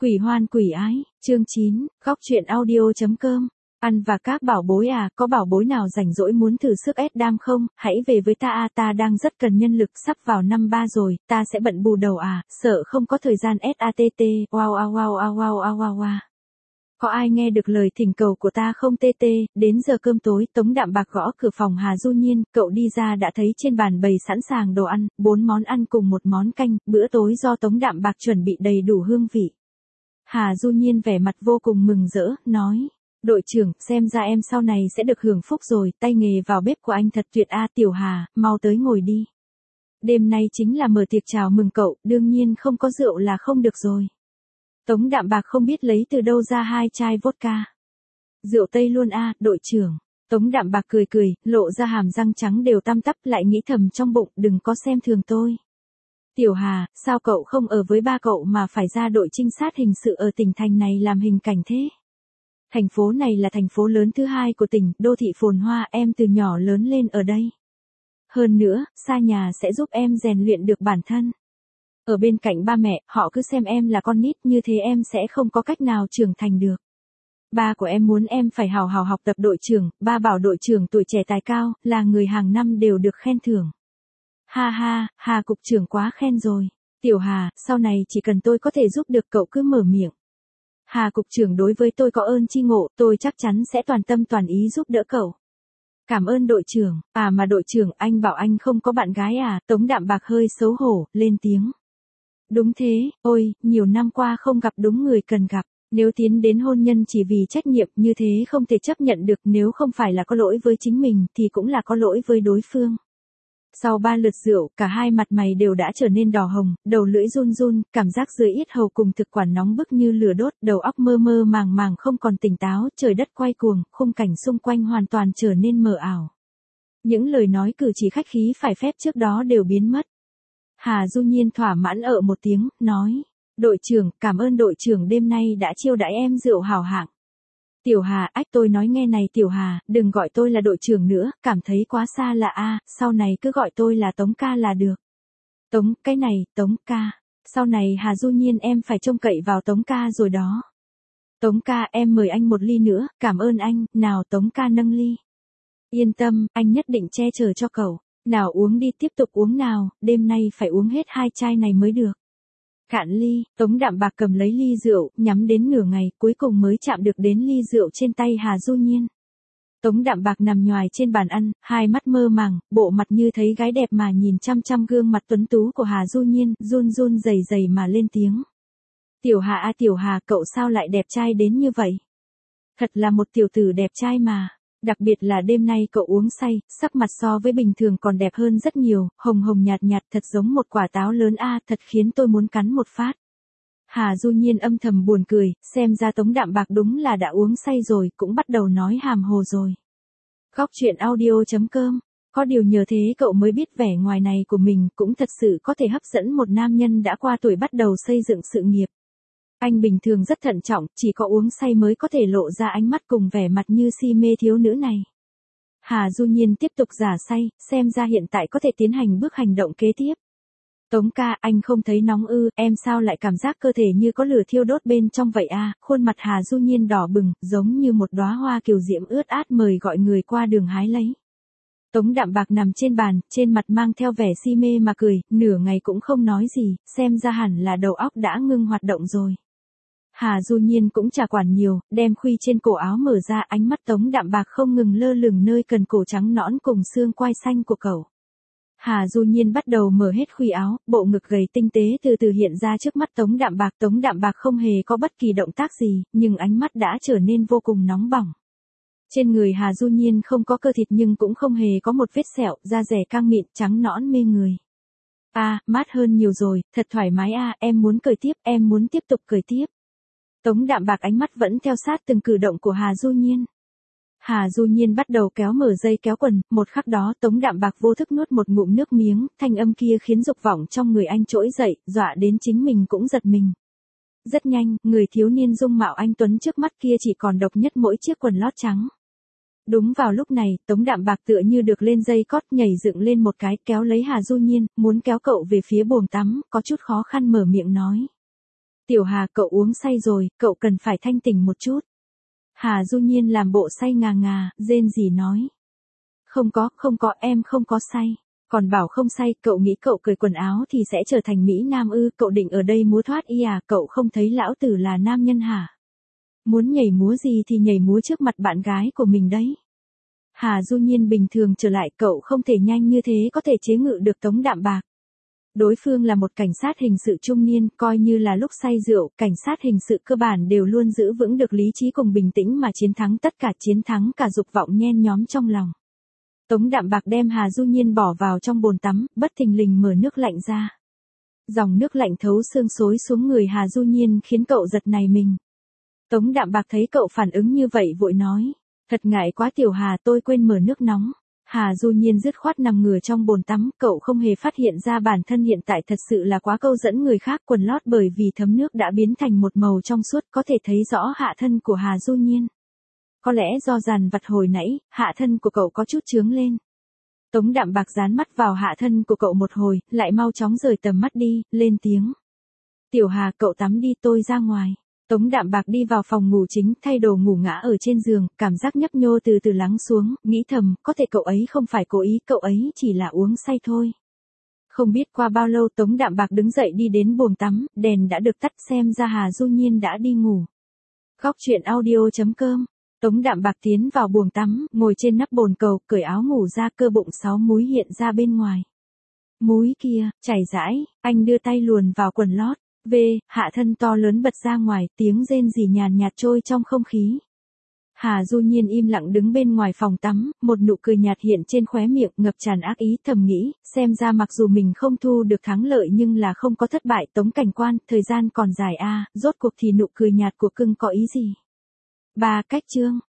Quỷ hoan quỷ ái, chương 9, góc truyện audio.com. Ăn và các bảo bối à, có bảo bối nào rảnh rỗi muốn thử sức ép đam không, hãy về với ta à, ta đang rất cần nhân lực, sắp vào năm 3 rồi, ta sẽ bận bù đầu à, sợ không có thời gian SATT, wow wow wow wow wow wow wow. Có ai nghe được lời thỉnh cầu của ta không TT, đến giờ cơm tối, Tống Đạm Bạc gõ cửa phòng Hà Du Nhiên, cậu đi ra đã thấy trên bàn bày sẵn sàng đồ ăn, 4 món ăn cùng một món canh, bữa tối do Tống Đạm Bạc chuẩn bị đầy đủ hương vị. Hà Du Nhiên vẻ mặt vô cùng mừng rỡ, nói, đội trưởng, xem ra em sau này sẽ được hưởng phúc rồi, tay nghề vào bếp của anh thật tuyệt a, Tiểu Hà, mau tới ngồi đi. Đêm nay chính là mở tiệc chào mừng cậu, đương nhiên không có rượu là không được rồi. Tống Đạm Bạc không biết lấy từ đâu ra 2 chai vodka. Rượu Tây luôn a, đội trưởng. Tống Đạm Bạc cười cười, lộ ra hàm răng trắng đều tăm tắp, lại nghĩ thầm trong bụng, đừng có xem thường tôi. Tiểu Hà, sao cậu không ở với ba cậu mà phải ra đội trinh sát hình sự ở tỉnh thành này làm hình cảnh thế? Thành phố này là thành phố lớn thứ 2 của tỉnh, đô thị phồn hoa, em từ nhỏ lớn lên ở đây. Hơn nữa, xa nhà sẽ giúp em rèn luyện được bản thân. Ở bên cạnh ba mẹ, họ cứ xem em là con nít, như thế em sẽ không có cách nào trưởng thành được. Ba của em muốn em phải hào hào học tập đội trưởng, ba bảo đội trưởng tuổi trẻ tài cao, là người hàng năm đều được khen thưởng. Ha ha, Hà cục trưởng quá khen rồi. Tiểu Hà, sau này chỉ cần tôi có thể giúp được cậu cứ mở miệng. Hà cục trưởng đối với tôi có ơn chi ngộ, tôi chắc chắn sẽ toàn tâm toàn ý giúp đỡ cậu. Cảm ơn đội trưởng, à mà đội trưởng, anh bảo anh không có bạn gái à, Tống Đạm Bạc hơi xấu hổ, lên tiếng. Đúng thế, ôi, nhiều năm qua không gặp đúng người cần gặp. Nếu tiến đến hôn nhân chỉ vì trách nhiệm như thế không thể chấp nhận được, nếu không phải là có lỗi với chính mình thì cũng là có lỗi với đối phương. Sau 3 lượt rượu, cả hai mặt mày đều đã trở nên đỏ hồng, đầu lưỡi run run, cảm giác dưới yết hầu cùng thực quản nóng bức như lửa đốt, đầu óc mơ mơ màng màng không còn tỉnh táo, trời đất quay cuồng, khung cảnh xung quanh hoàn toàn trở nên mờ ảo. Những lời nói cử chỉ khách khí phải phép trước đó đều biến mất. Hà Du Nhiên thỏa mãn ở một tiếng, nói, đội trưởng, cảm ơn đội trưởng đêm nay đã chiêu đãi em rượu hảo hạng. Tiểu Hà, ách tôi nói nghe này Tiểu Hà, đừng gọi tôi là đội trưởng nữa, cảm thấy quá xa lạ a, sau này cứ gọi tôi là Tống ca là được. Tống, cái này, Tống ca. Sau này Hà Du Nhiên em phải trông cậy vào Tống ca rồi đó. Tống ca, em mời anh một ly nữa, cảm ơn anh, nào Tống ca nâng ly. Yên tâm, anh nhất định che chở cho cậu. Nào uống đi, tiếp tục uống nào, đêm nay phải uống hết 2 chai này mới được. Cạn ly, Tống Đạm Bạc cầm lấy ly rượu, nhắm đến nửa ngày, cuối cùng mới chạm được đến ly rượu trên tay Hà Du Nhiên. Tống Đạm Bạc nằm nhoài trên bàn ăn, hai mắt mơ màng, bộ mặt như thấy gái đẹp mà nhìn chăm chăm gương mặt tuấn tú của Hà Du Nhiên, run run rẩy rẩy mà lên tiếng. Tiểu Hà à Tiểu Hà, cậu sao lại đẹp trai đến như vậy? Thật là một tiểu tử đẹp trai mà. Đặc biệt là đêm nay cậu uống say, sắc mặt so với bình thường còn đẹp hơn rất nhiều, hồng hồng nhạt nhạt thật giống một quả táo lớn a, thật khiến tôi muốn cắn một phát. Hà Du Nhiên âm thầm buồn cười, xem ra Tống Đạm Bạc đúng là đã uống say rồi, cũng bắt đầu nói hàm hồ rồi. Góc truyện audio.com, có điều nhờ thế cậu mới biết vẻ ngoài này của mình cũng thật sự có thể hấp dẫn một nam nhân đã qua tuổi bắt đầu xây dựng sự nghiệp. Anh bình thường rất thận trọng, chỉ có uống say mới có thể lộ ra ánh mắt cùng vẻ mặt như si mê thiếu nữ này. Hà Du Nhiên tiếp tục giả say, xem ra hiện tại có thể tiến hành bước hành động kế tiếp. Tống ca, anh không thấy nóng ư, em sao lại cảm giác cơ thể như có lửa thiêu đốt bên trong vậy à, khuôn mặt Hà Du Nhiên đỏ bừng, giống như một đóa hoa kiều diễm ướt át mời gọi người qua đường hái lấy. Tống Đạm Bạc nằm trên bàn, trên mặt mang theo vẻ si mê mà cười, nửa ngày cũng không nói gì, xem ra hẳn là đầu óc đã ngưng hoạt động rồi. Hà Du Nhiên cũng chả quản nhiều, đem khuy trên cổ áo mở ra, ánh mắt Tống Đạm Bạc không ngừng lơ lửng nơi cần cổ trắng nõn cùng xương quai xanh của cậu. Hà Du Nhiên bắt đầu mở hết khuy áo, bộ ngực gầy tinh tế từ từ hiện ra trước mắt Tống Đạm Bạc. Tống Đạm Bạc không hề có bất kỳ động tác gì, nhưng ánh mắt đã trở nên vô cùng nóng bỏng. Trên người Hà Du Nhiên không có cơ thịt nhưng cũng không hề có một vết sẹo, da dẻ căng mịn, trắng nõn mê người. À, mát hơn nhiều rồi, thật thoải mái à, em muốn cởi tiếp, em muốn tiếp tục cởi tiếp. Tống Đạm Bạc ánh mắt vẫn theo sát từng cử động của Hà Du Nhiên. Hà Du Nhiên bắt đầu kéo mở dây kéo quần, một khắc đó Tống Đạm Bạc vô thức nuốt một ngụm nước miếng, thanh âm kia khiến dục vọng trong người anh trỗi dậy, dọa đến chính mình cũng giật mình. Rất nhanh, người thiếu niên dung mạo anh tuấn trước mắt kia chỉ còn độc nhất mỗi chiếc quần lót trắng. Đúng vào lúc này, Tống Đạm Bạc tựa như được lên dây cót nhảy dựng lên một cái, kéo lấy Hà Du Nhiên, muốn kéo cậu về phía buồng tắm, có chút khó khăn mở miệng nói. Tiểu Hà, cậu uống say rồi, cậu cần phải thanh tỉnh một chút. Hà Du Nhiên làm bộ say ngà ngà, rên rỉ nói. Không có, em không có say. Còn bảo không say, cậu nghĩ cậu cởi quần áo thì sẽ trở thành Mỹ Nam ư, cậu định ở đây múa thoát y à, cậu không thấy lão tử là nam nhân hả? Muốn nhảy múa gì thì nhảy múa trước mặt bạn gái của mình đấy. Hà Du Nhiên bình thường trở lại, cậu không thể nhanh như thế có thể chế ngự được Tống Đạm Bạc. Đối phương là một cảnh sát hình sự trung niên, coi như là lúc say rượu, cảnh sát hình sự cơ bản đều luôn giữ vững được lý trí cùng bình tĩnh mà chiến thắng tất cả, chiến thắng cả dục vọng nhen nhóm trong lòng. Tống Đạm Bạc đem Hà Du Nhiên bỏ vào trong bồn tắm, bất thình lình mở nước lạnh ra. Dòng nước lạnh thấu xương xối xuống người Hà Du Nhiên khiến cậu giật nảy mình. Tống Đạm Bạc thấy cậu phản ứng như vậy vội nói. Thật ngại quá Tiểu Hà, tôi quên mở nước nóng. Hà Du Nhiên dứt khoát nằm ngửa trong bồn tắm, cậu không hề phát hiện ra bản thân hiện tại thật sự là quá câu dẫn người khác, quần lót bởi vì thấm nước đã biến thành một màu trong suốt, có thể thấy rõ hạ thân của Hà Du Nhiên. Có lẽ do dàn vặt hồi nãy, hạ thân của cậu có chút chướng lên. Tống Đạm Bạc dán mắt vào hạ thân của cậu một hồi, lại mau chóng rời tầm mắt đi, lên tiếng. Tiểu Hà, cậu tắm đi, tôi ra ngoài. Tống Đạm Bạc đi vào phòng ngủ chính, thay đồ ngủ ngã ở trên giường, cảm giác nhấp nhô từ từ lắng xuống, nghĩ thầm, có thể cậu ấy không phải cố ý, cậu ấy chỉ là uống say thôi. Không biết qua bao lâu Tống Đạm Bạc đứng dậy đi đến bồn tắm, đèn đã được tắt, xem ra Hà Du Nhiên đã đi ngủ. Góc truyện audio.com. Tống Đạm Bạc tiến vào buồng tắm, ngồi trên nắp bồn cầu, cởi áo ngủ ra, cơ bụng 6 múi hiện ra bên ngoài. Múi kia, chảy rãi, anh đưa tay luồn vào quần lót. Hạ thân to lớn bật ra ngoài, tiếng rên rỉ nhàn nhạt trôi trong không khí. Hà Du Nhiên im lặng đứng bên ngoài phòng tắm, một nụ cười nhạt hiện trên khóe miệng, ngập tràn ác ý, thầm nghĩ, xem ra mặc dù mình không thu được thắng lợi nhưng là không có thất bại. Tống cảnh quan, thời gian còn dài a, rốt cuộc thì nụ cười nhạt của cưng có ý gì? 3 cách chương.